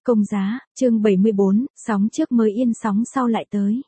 Công giá, chương 74, sóng trước mới yên sóng sau lại tới.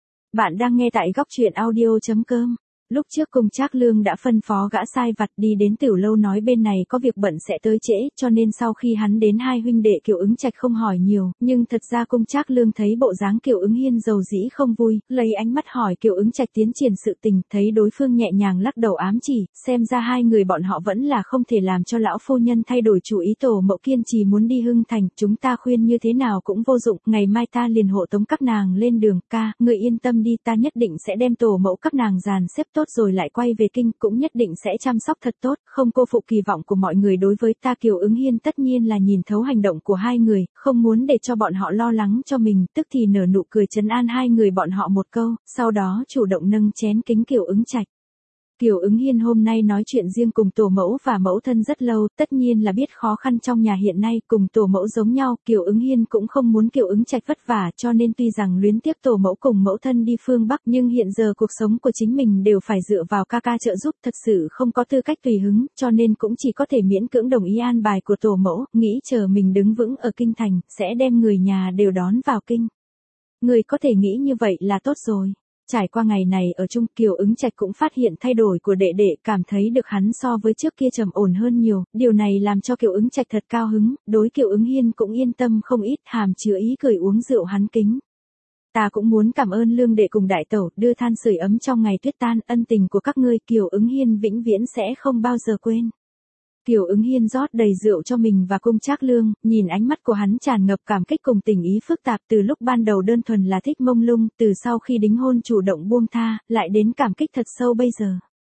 Bạn đang nghe tại góc truyện audio.com. Lúc trước Cung Trác Lương đã phân phó gã sai vặt đi đến Tiểu Lâu nói bên này có việc bận sẽ tới trễ, cho nên sau khi hắn đến hai huynh đệ Kiều Ứng Trạch không hỏi nhiều, nhưng thật ra Cung Trác Lương thấy bộ dáng Kiều Ứng Hiên dầu dĩ không vui, lấy ánh mắt hỏi Kiều Ứng Trạch tiến triển sự tình, thấy đối phương nhẹ nhàng lắc đầu ám chỉ, xem ra hai người bọn họ vẫn là không thể làm cho lão phu nhân thay đổi chủ ý. Tổ Mậu kiên trì muốn đi Hưng Thành, chúng ta khuyên như thế nào cũng vô dụng, ngày mai ta liền hộ tống các nàng lên đường. Ca, người yên tâm đi, ta nhất định sẽ đem Tổ Mậu các nàng dàn xếp tốt rồi lại quay về kinh, cũng nhất định sẽ chăm sóc thật tốt, không cô phụ kỳ vọng của mọi người đối với ta. Kiều Ứng Hiên tất nhiên là nhìn thấu hành động của hai người, không muốn để cho bọn họ lo lắng cho mình, tức thì nở nụ cười trấn an hai người bọn họ một câu, sau đó chủ động nâng chén kính Kiều Ứng Trạch. Kiều Ứng Hiên hôm nay nói chuyện riêng cùng tổ mẫu và mẫu thân rất lâu, tất nhiên là biết khó khăn trong nhà hiện nay, cùng tổ mẫu giống nhau, Kiều Ứng Hiên cũng không muốn Kiều Ứng Trạch vất vả, cho nên tuy rằng luyến tiếc tổ mẫu cùng mẫu thân đi phương Bắc, nhưng hiện giờ cuộc sống của chính mình đều phải dựa vào ca ca trợ giúp, thật sự không có tư cách tùy hứng, cho nên cũng chỉ có thể miễn cưỡng đồng ý an bài của tổ mẫu, nghĩ chờ mình đứng vững ở kinh thành, sẽ đem người nhà đều đón vào kinh. Người có thể nghĩ như vậy là tốt rồi. Trải qua ngày này ở chung, Kiều Ứng Trạch cũng phát hiện thay đổi của đệ đệ, cảm thấy được hắn so với trước kia trầm ổn hơn nhiều, điều này làm cho Kiều Ứng Trạch thật cao hứng, đối Kiều Ứng Hiên cũng yên tâm không ít, hàm chứa ý cười uống rượu hắn kính. Ta cũng muốn cảm ơn Lương đệ cùng đại tẩu, đưa than sưởi ấm trong ngày tuyết tan, ân tình của các ngươi Kiều Ứng Hiên vĩnh viễn sẽ không bao giờ quên. Kiều Ứng Hiên rót đầy rượu cho mình và Cung Trác Lương, nhìn ánh mắt của hắn tràn ngập cảm kích cùng tình ý phức tạp, từ lúc ban đầu đơn thuần là thích mông lung, từ sau khi đính hôn chủ động buông tha, lại đến cảm kích thật sâu bây giờ.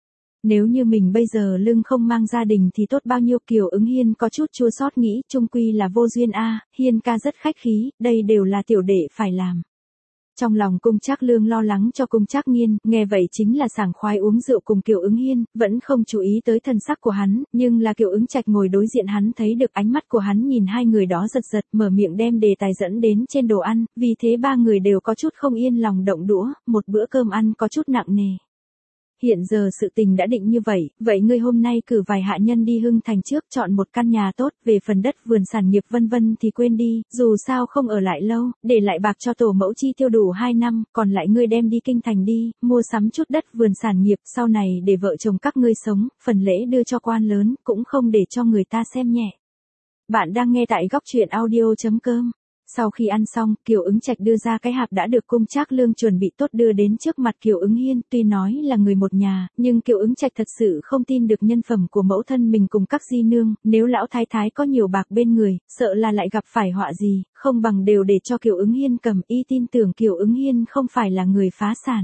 Nếu như mình bây giờ Lương không mang gia đình thì tốt bao nhiêu. Kiều Ứng Hiên có chút chua xót nghĩ, chung quy là vô duyên a, Hiên ca rất khách khí, đây đều là tiểu đệ phải làm. Trong lòng Cung Trác Lương lo lắng cho Cung Trác Nghiên, nghe vậy chính là sảng khoái uống rượu cùng Kiều Ứng Hiên, vẫn không chú ý tới thần sắc của hắn, nhưng là Kiều Ứng Trạch ngồi đối diện hắn thấy được ánh mắt của hắn nhìn hai người đó giật giật, mở miệng đem đề tài dẫn đến trên đồ ăn, vì thế ba người đều có chút không yên lòng động đũa, một bữa cơm ăn có chút nặng nề. Hiện giờ sự tình đã định như vậy, vậy ngươi hôm nay cử vài hạ nhân đi Hưng Thành trước, chọn một căn nhà tốt, về phần đất vườn sản nghiệp vân vân thì quên đi, dù sao không ở lại lâu, để lại bạc cho tổ mẫu chi tiêu đủ 2 năm, còn lại ngươi đem đi kinh thành đi, mua sắm chút đất vườn sản nghiệp, sau này để vợ chồng các ngươi sống, phần lễ đưa cho quan lớn, cũng không để cho người ta xem nhẹ. Bạn đang nghe tại góc truyện audio.com. Sau khi ăn xong, Kiều Ứng Trạch đưa ra cái hạp đã được Cung Trác Lương chuẩn bị tốt đưa đến trước mặt Kiều Ứng Hiên, tuy nói là người một nhà, nhưng Kiều Ứng Trạch thật sự không tin được nhân phẩm của mẫu thân mình cùng các di nương, nếu lão thái thái có nhiều bạc bên người, sợ là lại gặp phải họa gì, không bằng đều để cho Kiều Ứng Hiên cầm, y tin tưởng Kiều Ứng Hiên không phải là người phá sản.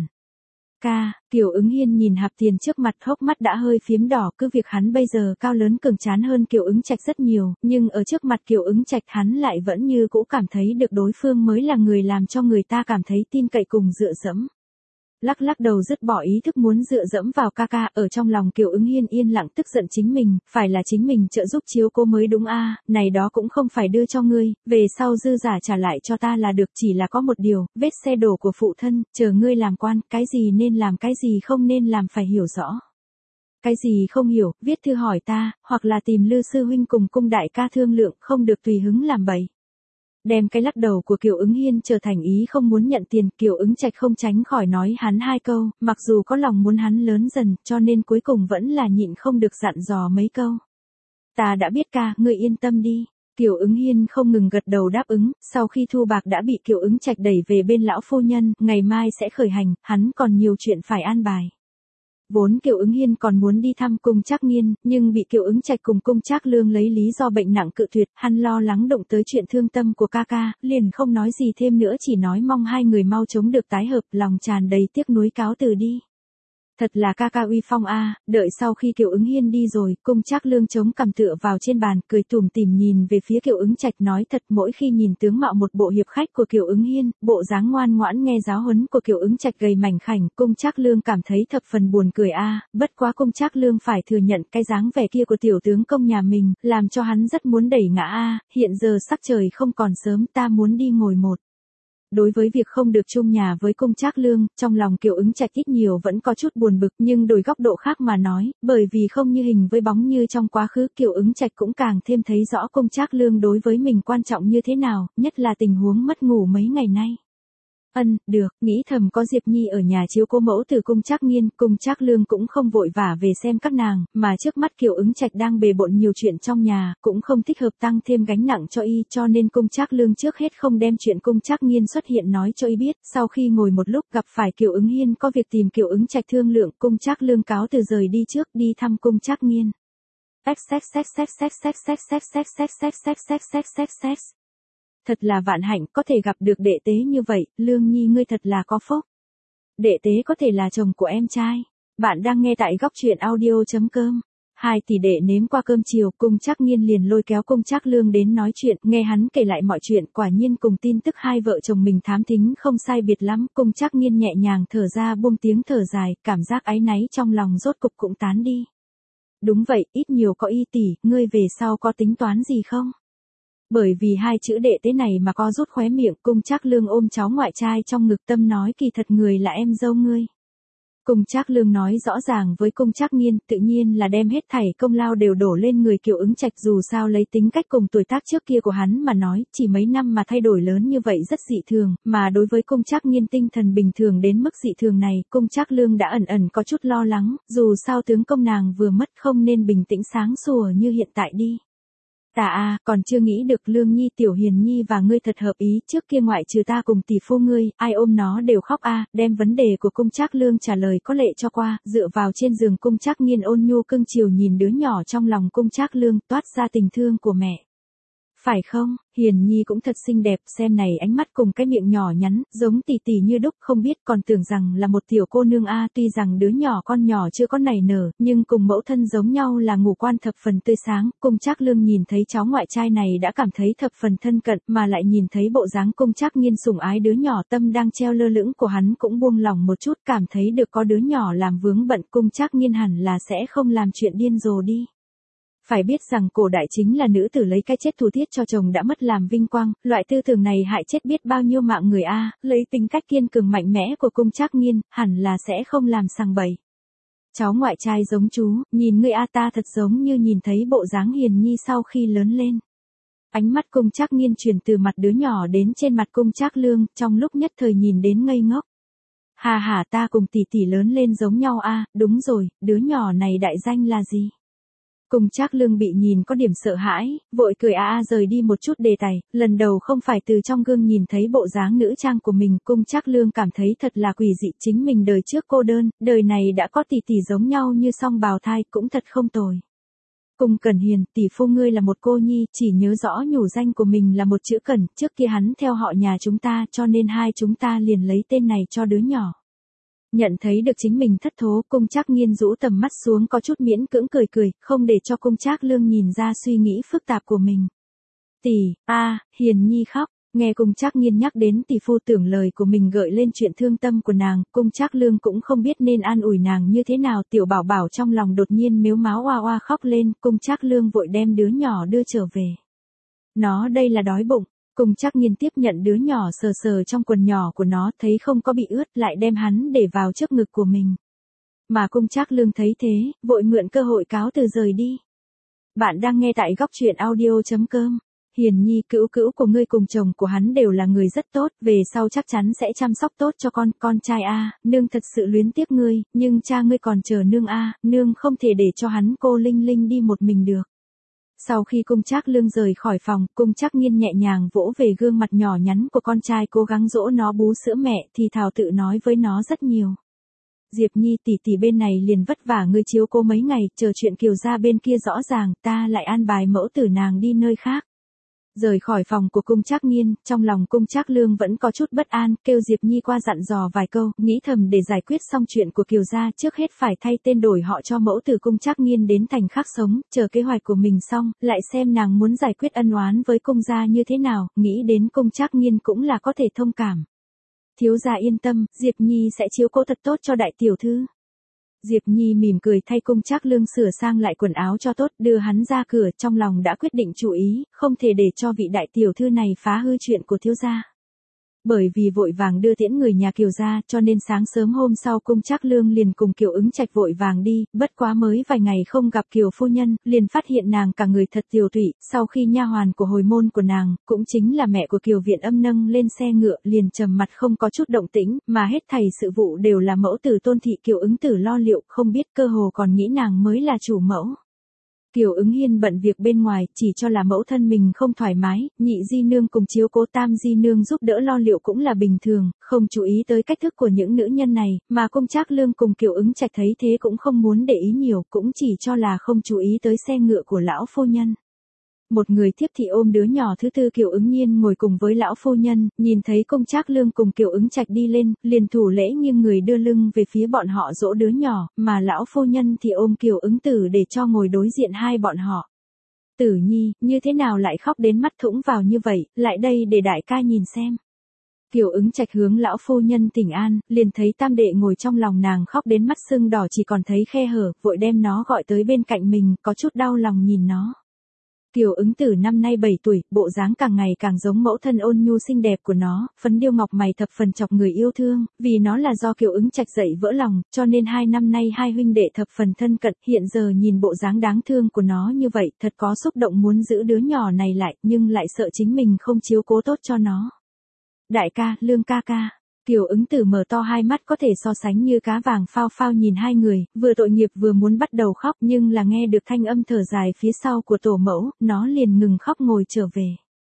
Ca, Kiều Ứng Hiên nhìn hạp tiền trước mặt, hốc mắt đã hơi phím đỏ, cứ việc hắn bây giờ cao lớn cường tráng hơn Kiều Ứng Trạch rất nhiều, nhưng ở trước mặt Kiều Ứng Trạch hắn lại vẫn như cũ cảm thấy được đối phương mới là người làm cho người ta cảm thấy tin cậy cùng dựa dẫm. Lắc lắc đầu dứt bỏ ý thức muốn dựa dẫm vào ca ca, ở trong lòng Kiều Ứng Hiên yên lặng tức giận chính mình, phải là chính mình trợ giúp chiếu cố mới đúng a, này đó cũng không phải đưa cho ngươi, về sau dư giả trả lại cho ta là được, chỉ là có một điều, vết xe đổ của phụ thân, chờ ngươi làm quan, cái gì nên làm cái gì không nên làm phải hiểu rõ. Cái gì không hiểu, viết thư hỏi ta, hoặc là tìm Lư sư huynh cùng Cung đại ca thương lượng, không được tùy hứng làm bậy. Đem cái lắc đầu của Kiều Ứng Hiên trở thành ý không muốn nhận tiền, Kiều Ứng Trạch không tránh khỏi nói hắn hai câu, mặc dù có lòng muốn hắn lớn dần, cho nên cuối cùng vẫn là nhịn không được dặn dò mấy câu. Ta đã biết ca, ngươi yên tâm đi. Kiều Ứng Hiên không ngừng gật đầu đáp ứng, sau khi thu bạc đã bị Kiều Ứng Trạch đẩy về bên lão phu nhân, ngày mai sẽ khởi hành, hắn còn nhiều chuyện phải an bài. Vốn Kiều Ứng Hiên còn muốn đi thăm Cung Trác Nghiên, nhưng bị Kiều Ứng Trạch cùng Cung Trác Lương lấy lý do bệnh nặng cự tuyệt, hắn lo lắng động tới chuyện thương tâm của ca ca, liền không nói gì thêm nữa, chỉ nói mong hai người mau chống được tái hợp, lòng tràn đầy tiếc nuối cáo từ đi. Thật là ca ca uy phong a, đợi sau khi Kiều Ứng Hiên đi rồi, Cung Trác Lương chống cằm tựa vào trên bàn, cười tủm tỉm nhìn về phía Kiều Ứng Trạch nói thật, mỗi khi nhìn tướng mạo một bộ hiệp khách của Kiều Ứng Hiên, bộ dáng ngoan ngoãn nghe giáo huấn của Kiều Ứng Trạch gầy mảnh khảnh, Cung Trác Lương cảm thấy thập phần buồn cười a, bất quá Cung Trác Lương phải thừa nhận cái dáng vẻ kia của tiểu tướng công nhà mình, làm cho hắn rất muốn đẩy ngã a, hiện giờ sắc trời không còn sớm, ta muốn đi ngồi một Đối với việc không được chung nhà với Cung Trác Lương, trong lòng Kiều Ứng Trạch ít nhiều vẫn có chút buồn bực, nhưng đổi góc độ khác mà nói, bởi vì không như hình với bóng như trong quá khứ, Kiều Ứng Trạch cũng càng thêm thấy rõ Cung Trác Lương đối với mình quan trọng như thế nào, nhất là tình huống mất ngủ mấy ngày nay. Được, nghĩ thầm có Diệp Nhi ở nhà chiếu cố mẫu từ Cung Trác Nghiên, Cung Trác Lương cũng không vội vả về xem các nàng, mà trước mắt Kiều Ứng Trạch đang bề bộn nhiều chuyện trong nhà, cũng không thích hợp tăng thêm gánh nặng cho y, cho nên Cung Trác Lương trước hết không đem chuyện Cung Trác Nghiên xuất hiện nói cho y biết. Sau khi ngồi một lúc gặp phải Kiều Ứng Hiên có việc tìm Kiều Ứng Trạch thương lượng, Cung Trác Lương cáo từ rời đi trước đi thăm Cung Trác Nghiên. Thật là vạn hạnh có thể gặp được đệ tế như vậy, Lương Nhi ngươi thật là có phúc. Đệ tế có thể là chồng của em trai. Bạn đang nghe tại góc truyện audio.com. Hai tỷ đệ nếm qua cơm chiều, Cung Trác Nghiên liền lôi kéo Cung Trác Lương đến nói chuyện, nghe hắn kể lại mọi chuyện, quả nhiên cùng tin tức hai vợ chồng mình thám thính không sai biệt lắm. Cung Trác Nghiên nhẹ nhàng thở ra buông tiếng thở dài, cảm giác áy náy trong lòng rốt cục cũng tán đi. Đúng vậy, ít nhiều có y tỷ, ngươi về sau có tính toán gì không? Bởi vì hai chữ đệ tế này mà co rút khóe miệng, Cung Trác Lương ôm cháu ngoại trai trong ngực tâm nói kỳ thật người là em dâu ngươi. Cung Trác Lương nói rõ ràng với Cung Trác Nghiên, tự nhiên là đem hết thảy công lao đều đổ lên người Kiều Ứng Trạch, dù sao lấy tính cách cùng tuổi tác trước kia của hắn mà nói, chỉ mấy năm mà thay đổi lớn như vậy rất dị thường, mà đối với Cung Trác Nghiên tinh thần bình thường đến mức dị thường này, Cung Trác Lương đã ẩn ẩn có chút lo lắng, dù sao tướng công nàng vừa mất không nên bình tĩnh sáng sủa như hiện tại đi. Còn chưa nghĩ được Lương Nhi tiểu hiền nhi và ngươi thật hợp ý, trước kia ngoại trừ ta cùng tỷ phu ngươi, ai ôm nó đều khóc đem vấn đề của Cung Trác Lương trả lời có lệ cho qua, dựa vào trên giường Cung Trác Nghiên ôn nhu cưng chiều nhìn đứa nhỏ trong lòng Cung Trác Lương, toát ra tình thương của mẹ. Phải không, Hiền Nhi cũng thật xinh đẹp, xem này ánh mắt cùng cái miệng nhỏ nhắn, giống tỷ tỷ như đúc, không biết còn tưởng rằng là một tiểu cô nương tuy rằng đứa nhỏ con nhỏ chưa có nảy nở, nhưng cùng mẫu thân giống nhau là ngũ quan thập phần tươi sáng. Cung Trác Lương nhìn thấy cháu ngoại trai này đã cảm thấy thập phần thân cận, mà lại nhìn thấy bộ dáng Cung Trác Nghiên sủng ái đứa nhỏ, tâm đang treo lơ lửng của hắn cũng buông lòng một chút, cảm thấy được có đứa nhỏ làm vướng bận, Cung Trác Nghiên hẳn là sẽ không làm chuyện điên rồ đi. Phải biết rằng cổ đại chính là nữ tử lấy cái chết thù thiết cho chồng đã mất làm vinh quang, loại tư tưởng này hại chết biết bao nhiêu mạng người lấy tính cách kiên cường mạnh mẽ của Cung Trác Nghiên, hẳn là sẽ không làm sằng bậy. Cháu ngoại trai giống chú, nhìn ngươi ta thật giống như nhìn thấy bộ dáng Hiền Nhi sau khi lớn lên. Ánh mắt Cung Trác Nghiên chuyển từ mặt đứa nhỏ đến trên mặt Cung Trác Lương, trong lúc nhất thời nhìn đến ngây ngốc. Ta cùng tỷ tỷ lớn lên giống nhau đúng rồi, đứa nhỏ này đại danh là gì? Cung Trác Lương bị nhìn có điểm sợ hãi, vội cười rời đi một chút đề tài, lần đầu không phải từ trong gương nhìn thấy bộ dáng nữ trang của mình, Cung Trác Lương cảm thấy thật là quỷ dị, chính mình đời trước cô đơn, đời này đã có tỷ tỷ giống nhau như song bào thai, cũng thật không tồi. Cung Cẩn Hiền, tỷ phu ngươi là một cô nhi, chỉ nhớ rõ nhủ danh của mình là một chữ Cẩn, trước kia hắn theo họ nhà chúng ta, cho nên hai chúng ta liền lấy tên này cho đứa nhỏ. Nhận thấy được chính mình thất thố, Cung Trác Nghiên rũ tầm mắt xuống có chút miễn cưỡng cười, không để cho Cung Trác Lương nhìn ra suy nghĩ phức tạp của mình. Tỷ, Hiền Nhi khóc, nghe Cung Trác Nghiên nhắc đến tỷ phu, tưởng lời của mình gợi lên chuyện thương tâm của nàng, Cung Trác Lương cũng không biết nên an ủi nàng như thế nào, tiểu bảo bảo trong lòng đột nhiên mếu máo oa khóc lên, Cung Trác Lương vội đem đứa nhỏ đưa trở về. Nó đây là đói bụng. Cung Trác Nghiên tiếp nhận đứa nhỏ sờ sờ trong quần nhỏ của nó, thấy không có bị ướt, lại đem hắn để vào trước ngực của mình. Mà Cung Trác Lương thấy thế, vội mượn cơ hội cáo từ rời đi. Bạn đang nghe tại góc truyện audio.com. Hiền Nhi, cữu của ngươi cùng chồng của hắn đều là người rất tốt, về sau chắc chắn sẽ chăm sóc tốt cho con trai nương thật sự luyến tiếc ngươi, nhưng cha ngươi còn chờ nương nương không thể để cho hắn cô Linh Linh đi một mình được. Sau khi Cung Trác Lương rời khỏi phòng, Cung Trác Nghiên nhẹ nhàng vỗ về gương mặt nhỏ nhắn của con trai, cố gắng dỗ nó bú sữa mẹ, thì thào tự nói với nó rất nhiều. Diệp Nhi tỷ tỷ bên này liền vất vả ngươi chiếu cố mấy ngày, chờ chuyện Kiều gia bên kia rõ ràng, ta lại an bài mẫu tử nàng đi nơi khác. Rời khỏi phòng của Cung Trác Nghiên, trong lòng Cung Trác Lương vẫn có chút bất an, kêu Diệp Nhi qua dặn dò vài câu, nghĩ thầm để giải quyết xong chuyện của Kiều gia, trước hết phải thay tên đổi họ cho mẫu tử Cung Trác Nghiên đến thành khác sống, chờ kế hoạch của mình xong, lại xem nàng muốn giải quyết ân oán với Cung gia như thế nào, nghĩ đến Cung Trác Nghiên cũng là có thể thông cảm. Thiếu gia yên tâm, Diệp Nhi sẽ chiếu cố thật tốt cho đại tiểu thư. Diệp Nhi mỉm cười thay Cung Trác Lương sửa sang lại quần áo cho tốt, đưa hắn ra cửa, trong lòng đã quyết định chủ ý, không thể để cho vị đại tiểu thư này phá hư chuyện của thiếu gia. bởi vì vội vàng đưa tiễn người nhà Kiều ra cho nên sáng sớm hôm sau Cung Trác Lương liền cùng Kiều Ứng Trạch vội vàng đi, bất quá mới vài ngày không gặp Kiều phu nhân, liền phát hiện nàng cả người thật tiều tụy, sau khi nha hoàn của hồi môn của nàng, cũng chính là mẹ của Kiều Viện Âm nâng lên xe ngựa liền trầm mặt không có chút động tĩnh, mà hết thảy sự vụ đều là mẫu tử Tôn thị Kiều Ứng Tử lo liệu, không biết cơ hồ còn nghĩ nàng mới là chủ mẫu. Kiều Ứng Hiên bận việc bên ngoài, chỉ cho là mẫu thân mình không thoải mái, nhị di nương cùng chiếu cố tam di nương giúp đỡ lo liệu cũng là bình thường, không chú ý tới cách thức của những nữ nhân này, mà Cung Trác Lương cùng Kiều Ứng Trạch thấy thế cũng không muốn để ý nhiều, cũng chỉ cho là không chú ý tới xe ngựa của lão phu nhân. Một người thiếp thị ôm đứa nhỏ thứ tư Kiều Ứng Nhiên ngồi cùng với lão phu nhân, nhìn thấy Cung Trác Lương cùng Kiều Ứng Trạch đi lên, liền thủ lễ nghiêng người đưa lưng về phía bọn họ dỗ đứa nhỏ, mà lão phu nhân thì ôm Kiều Ứng Tử để cho ngồi đối diện hai bọn họ. Tử Nhi, như thế nào lại khóc đến mắt thủng vào như vậy, lại đây để đại ca nhìn xem. Kiều Ứng Trạch hướng lão phu nhân thỉnh an, liền thấy tam đệ ngồi trong lòng nàng khóc đến mắt sưng đỏ chỉ còn thấy khe hở, vội đem nó gọi tới bên cạnh mình, có chút đau lòng nhìn nó. Kiều Ứng Tử năm nay 7 tuổi, bộ dáng càng ngày càng giống mẫu thân ôn nhu xinh đẹp của nó, phấn điêu ngọc mày thập phần chọc người yêu thương, vì nó là do Kiều Ứng Trạch dạy vỡ lòng, cho nên 2 năm nay hai huynh đệ thập phần thân cận, hiện giờ nhìn bộ dáng đáng thương của nó như vậy, thật có xúc động muốn giữ đứa nhỏ này lại, nhưng lại sợ chính mình không chiếu cố tốt cho nó. Đại ca, Lương ca ca. Kiều Ứng Tử mở to hai mắt có thể so sánh như cá vàng phao phao nhìn hai người, vừa tội nghiệp vừa muốn bắt đầu khóc nhưng là nghe được thanh âm thở dài phía sau của tổ mẫu, nó liền ngừng khóc ngồi trở về.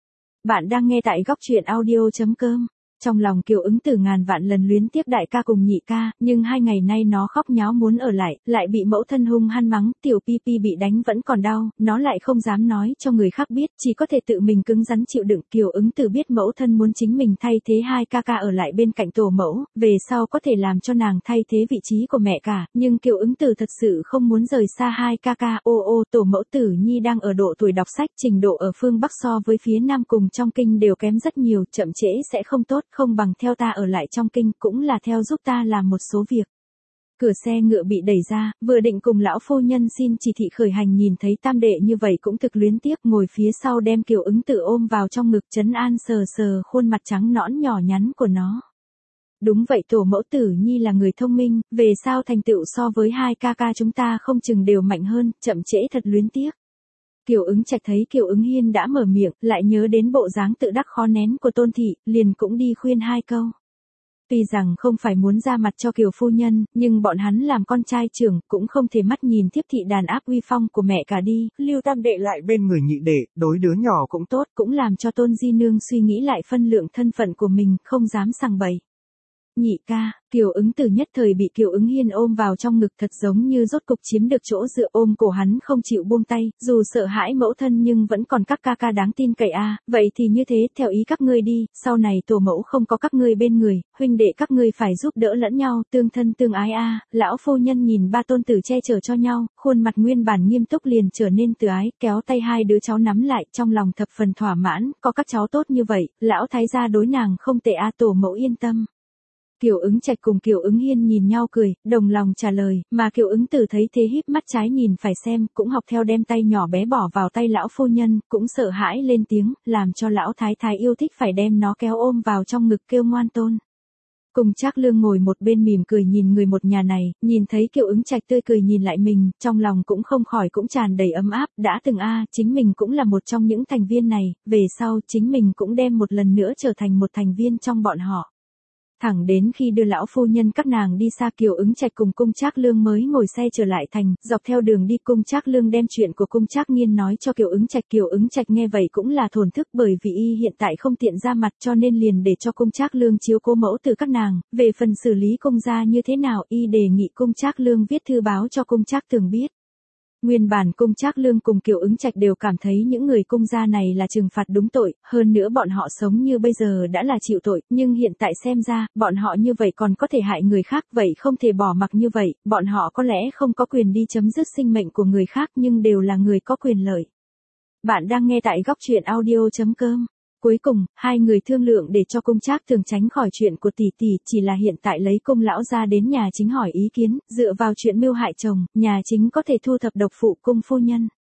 Bạn đang nghe tại góc truyện audio.com. Trong lòng Kiều Ứng Tử ngàn vạn lần luyến tiếc đại ca cùng nhị ca, nhưng 2 ngày nay nó khóc nháo muốn ở lại bị mẫu thân hung hăng mắng, tiểu Pi Pi bị đánh vẫn còn đau, nó lại không dám nói cho người khác biết, chỉ có thể tự mình cứng rắn chịu đựng. Kiều Ứng Tử biết mẫu thân muốn chính mình thay thế hai ca ca ở lại bên cạnh tổ mẫu, về sau có thể làm cho nàng thay thế vị trí của mẹ cả, nhưng Kiều Ứng Tử thật sự không muốn rời xa hai ca ca. Tổ mẫu Tử Nhi đang ở độ tuổi đọc sách, trình độ ở phương Bắc so với phía Nam cùng trong kinh đều kém rất nhiều, chậm trễ sẽ không tốt, không bằng theo ta ở lại trong kinh, cũng là theo giúp ta làm một số việc. Cửa xe ngựa bị đẩy ra, vừa định cùng lão phu nhân xin chỉ thị khởi hành, nhìn thấy tam đệ như vậy cũng thực luyến tiếc, ngồi phía sau đem Kiều Ứng Tử ôm vào trong ngực trấn an, sờ sờ khuôn mặt trắng nõn nhỏ nhắn của nó. Đúng vậy, tổ mẫu Tử Nhi là người thông minh, về sau thành tựu so với hai ca ca chúng ta không chừng đều mạnh hơn, chậm trễ thật luyến tiếc. Kiều Ứng Trạch thấy Kiều Ứng Hiên đã mở miệng, lại nhớ đến bộ dáng tự đắc khó nén của Tôn thị, liền cũng đi khuyên hai câu. Tuy rằng không phải muốn ra mặt cho Kiều phu nhân, nhưng bọn hắn làm con trai trưởng, cũng không thể mắt nhìn thiếp thị đàn áp uy phong của mẹ cả đi, lưu tam đệ lại bên người nhị đệ, đối đứa nhỏ cũng tốt, cũng làm cho Tôn di nương suy nghĩ lại phân lượng thân phận của mình, không dám sằng bậy. Nhị ca, Kiều Ứng Tử nhất thời bị Kiều Ứng Hiên ôm vào trong ngực, thật giống như rốt cục chiếm được chỗ dựa, ôm cổ hắn không chịu buông tay, dù sợ hãi mẫu thân nhưng vẫn còn các ca ca đáng tin cậy a. Vậy thì như thế, theo ý các ngươi đi, sau này tổ mẫu không có các ngươi bên người, huynh đệ các ngươi phải giúp đỡ lẫn nhau, tương thân tương ái a. Lão phu nhân nhìn ba tôn tử che chở cho nhau, khuôn mặt nguyên bản nghiêm túc liền trở nên từ ái, kéo tay hai đứa cháu nắm lại, trong lòng thập phần thỏa mãn, có các cháu tốt như vậy, lão thái gia đối nàng không tệ a, tổ mẫu yên tâm. Kiều Ứng Trạch cùng Kiều Ứng Hiên nhìn nhau cười, đồng lòng trả lời, mà Kiều Ứng Tử thấy thế híp mắt trái nhìn phải xem, cũng học theo đem tay nhỏ bé bỏ vào tay lão phu nhân, cũng sợ hãi lên tiếng, làm cho lão thái thái yêu thích phải đem nó kéo ôm vào trong ngực kêu ngoan tôn. Cung Trác Lương ngồi một bên mỉm cười nhìn người một nhà này, nhìn thấy Kiều Ứng Trạch tươi cười nhìn lại mình, trong lòng cũng không khỏi cũng tràn đầy ấm áp, đã từng chính mình cũng là một trong những thành viên này, về sau chính mình cũng đem một lần nữa trở thành một thành viên trong bọn họ. Thẳng đến khi đưa lão phu nhân các nàng đi xa, Kiều Ứng Trạch cùng Cung Trác Lương mới ngồi xe trở lại thành, dọc theo đường đi Cung Trác Lương đem chuyện của Cung Trác Nghiên nói cho Kiều Ứng Trạch nghe vậy cũng là thổn thức, bởi vì y hiện tại không tiện ra mặt cho nên liền để cho Cung Trác Lương chiếu cố mẫu từ các nàng, về phần xử lý cung gia như thế nào y đề nghị Cung Trác Lương viết thư báo cho Cung Trác Tường biết. Nguyên bản Cung Trác Lương cùng Kiều Ứng Trạch đều cảm thấy những người cung gia này là trừng phạt đúng tội, hơn nữa bọn họ sống như bây giờ đã là chịu tội, nhưng hiện tại xem ra, bọn họ như vậy còn có thể hại người khác, vậy không thể bỏ mặc như vậy, bọn họ có lẽ không có quyền đi chấm dứt sinh mệnh của người khác nhưng đều là người có quyền lợi. Bạn đang nghe tại góc truyện audio.com. Cuối cùng, hai người thương lượng để cho Cung Trác Tường tránh khỏi chuyện của tỷ tỷ, chỉ là hiện tại lấy Cung lão gia đến nhà chính hỏi ý kiến, dựa vào chuyện mưu hại chồng, nhà chính có thể thu thập độc phụ Cung phu nhân.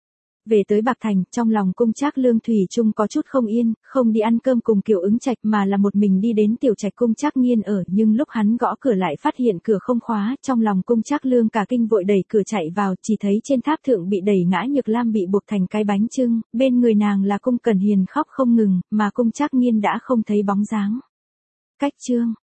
Về tới Bạc Thành, trong lòng Cung Trác Lương thủy chung có chút không yên, không đi ăn cơm cùng Kiều Ứng Trạch mà là một mình đi đến tiểu trạch Cung Trác Nghiên ở, nhưng lúc hắn gõ cửa lại phát hiện cửa không khóa, trong lòng Cung Trác Lương cả kinh vội đẩy cửa chạy vào, chỉ thấy trên tháp thượng bị đẩy ngã Nhược Lam bị buộc thành cái bánh chưng, bên người nàng là Cung Cẩn Hiền khóc không ngừng, mà Cung Trác Nghiên đã không thấy bóng dáng. Cách chương